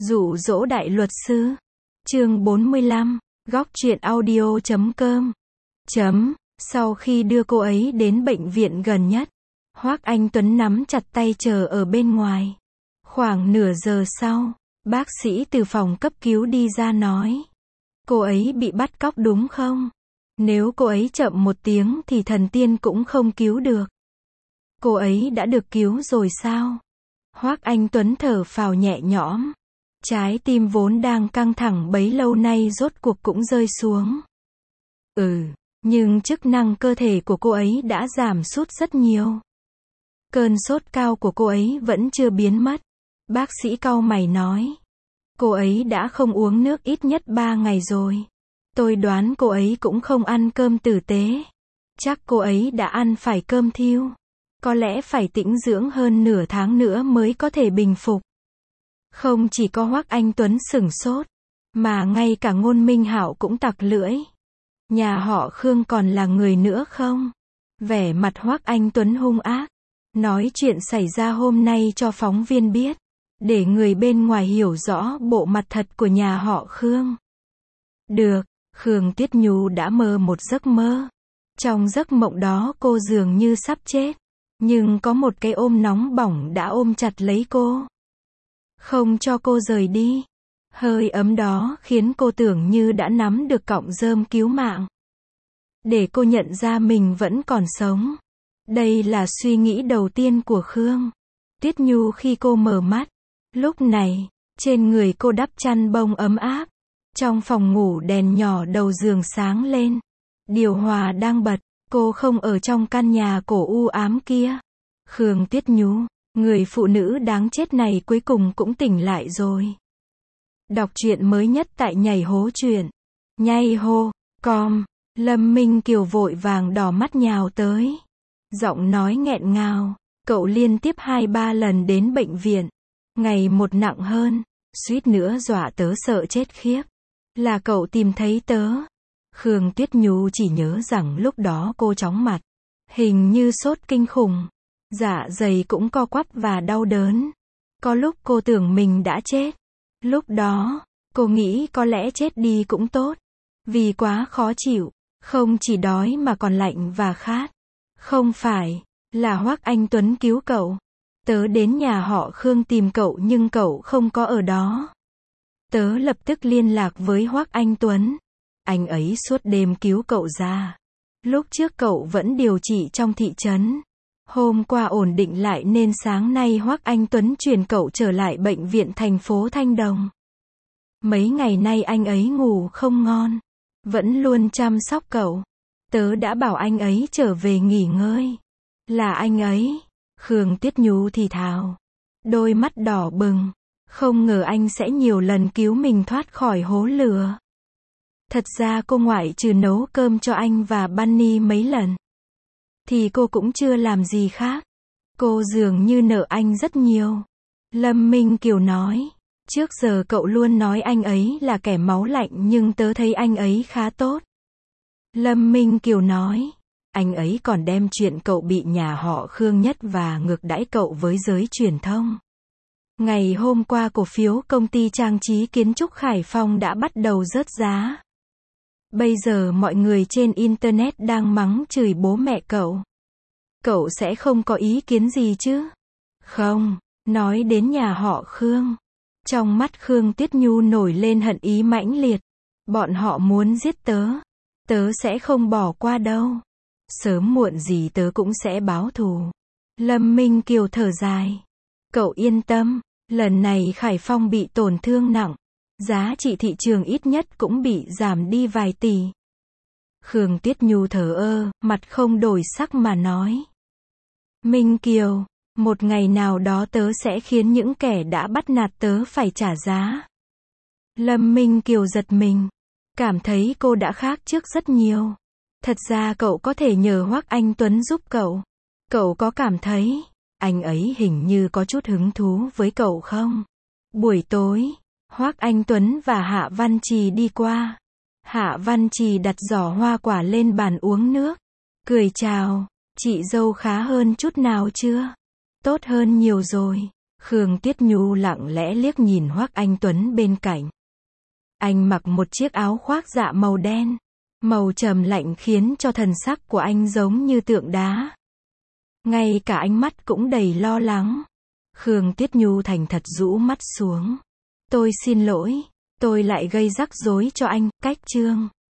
Dụ dỗ đại luật sư. Chương 45, góc truyện audio.com. Sau khi đưa cô ấy đến bệnh viện gần nhất, Hoắc Anh Tuấn nắm chặt tay chờ ở bên ngoài. Khoảng nửa giờ sau, bác sĩ từ phòng cấp cứu đi ra nói. Cô ấy bị bắt cóc đúng không? Nếu cô ấy chậm một tiếng thì thần tiên cũng không cứu được. Cô ấy đã được cứu rồi sao? Hoắc Anh Tuấn thở phào nhẹ nhõm. Trái tim vốn đang căng thẳng bấy lâu nay rốt cuộc cũng rơi xuống. Nhưng chức năng cơ thể của cô ấy đã giảm sút rất nhiều. Cơn sốt cao của cô ấy vẫn chưa biến mất. Bác sĩ cau mày nói. Cô ấy đã không uống nước ít nhất 3 ngày rồi. Tôi đoán cô ấy cũng không ăn cơm tử tế. Chắc cô ấy đã ăn phải cơm thiêu. Có lẽ phải tĩnh dưỡng hơn nửa tháng nữa mới có thể bình phục. Không chỉ có Hoắc Anh Tuấn sửng sốt, mà ngay cả Ngôn Minh Hạo cũng tặc lưỡi. Nhà họ Khương còn là người nữa không? Vẻ mặt Hoắc Anh Tuấn hung ác. Nói chuyện xảy ra hôm nay cho phóng viên biết. Để người bên ngoài hiểu rõ bộ mặt thật của nhà họ Khương. Được, Khương Tuyết Nhu đã mơ một giấc mơ. Trong giấc mộng đó cô dường như sắp chết. Nhưng có một cái ôm nóng bỏng đã ôm chặt lấy cô. Không cho cô rời đi. Hơi ấm đó khiến cô tưởng như đã nắm được cọng rơm cứu mạng. Để cô nhận ra mình vẫn còn sống. Đây là suy nghĩ đầu tiên của Khương Tuyết Nhu khi cô mở mắt. Lúc này, trên người cô đắp chăn bông ấm áp. Trong phòng ngủ đèn nhỏ đầu giường sáng lên. Điều hòa đang bật, cô không ở trong căn nhà cổ u ám kia. Khương Tuyết Nhu, người phụ nữ đáng chết này cuối cùng cũng tỉnh lại rồi. Đọc truyện mới nhất tại Nhảy Hố Truyện. Nhảy hô, com. Lâm Minh Kiều vội vàng đỏ mắt nhào tới. Giọng nói nghẹn ngào. Cậu liên tiếp 2-3 lần đến bệnh viện. Ngày một nặng hơn. Suýt nữa dọa tớ sợ chết khiếp. Là cậu tìm thấy tớ. Khương Tuyết Nhu chỉ nhớ rằng lúc đó cô chóng mặt. Hình như sốt kinh khủng. Dạ dày cũng co quắp và đau đớn. Có lúc cô tưởng mình đã chết. Lúc đó, cô nghĩ có lẽ chết đi cũng tốt. Vì quá khó chịu. Không chỉ đói mà còn lạnh và khát. Không phải, là Hoắc Anh Tuấn cứu cậu. Tớ đến nhà họ Khương tìm cậu nhưng cậu không có ở đó. Tớ lập tức liên lạc với Hoắc Anh Tuấn. Anh ấy suốt đêm cứu cậu ra. Lúc trước cậu vẫn điều trị trong thị trấn. Hôm qua ổn định lại nên sáng nay Hoắc Anh Tuấn chuyển cậu trở lại bệnh viện thành phố Thanh Đồng. Mấy ngày nay anh ấy ngủ không ngon. Vẫn luôn chăm sóc cậu. Tớ đã bảo anh ấy trở về nghỉ ngơi. Là anh ấy. Khương Tuyết Nhu thì thào. Đôi mắt đỏ bừng. Không ngờ anh sẽ nhiều lần cứu mình thoát khỏi hố lửa. Thật ra cô ngoại trừ nấu cơm cho anh và Bunny mấy lần. Thì cô cũng chưa làm gì khác. Cô dường như nợ anh rất nhiều. Lâm Minh Kiều nói. Trước giờ cậu luôn nói anh ấy là kẻ máu lạnh nhưng tớ thấy anh ấy khá tốt. Lâm Minh Kiều nói. Anh ấy còn đem chuyện cậu bị nhà họ Khương nhất và ngược đãi cậu với giới truyền thông. Ngày hôm qua cổ phiếu công ty trang trí kiến trúc Khải Phong đã bắt đầu rớt giá. Bây giờ mọi người trên Internet đang mắng chửi bố mẹ cậu. Cậu sẽ không có ý kiến gì chứ? Không, nói đến nhà họ Khương. Trong mắt Khương Tuyết Nhu nổi lên hận ý mãnh liệt. Bọn họ muốn giết tớ. Tớ sẽ không bỏ qua đâu. Sớm muộn gì tớ cũng sẽ báo thù. Lâm Minh Kiều thở dài. Cậu yên tâm, lần này Khải Phong bị tổn thương nặng. Giá trị thị trường ít nhất cũng bị giảm đi vài tỷ. Khương Tuyết Nhu thờ ơ, mặt không đổi sắc mà nói. Minh Kiều, một ngày nào đó tớ sẽ khiến những kẻ đã bắt nạt tớ phải trả giá. Lâm Minh Kiều giật mình. Cảm thấy cô đã khác trước rất nhiều. Thật ra cậu có thể nhờ Hoắc Anh Tuấn giúp cậu. Cậu có cảm thấy, anh ấy hình như có chút hứng thú với cậu không? Buổi tối, Hoắc Anh Tuấn và Hạ Văn Trì đi qua. Hạ Văn Trì đặt giỏ hoa quả lên bàn uống nước. Cười chào, chị dâu khá hơn chút nào chưa? Tốt hơn nhiều rồi. Khương Tuyết Nhu lặng lẽ liếc nhìn Hoắc Anh Tuấn bên cạnh. Anh mặc một chiếc áo khoác dạ màu đen, màu trầm lạnh khiến cho thần sắc của anh giống như tượng đá. Ngay cả ánh mắt cũng đầy lo lắng. Khương Tuyết Nhu thành thật rũ mắt xuống. Tôi xin lỗi, tôi lại gây rắc rối cho anh, Cách Trương.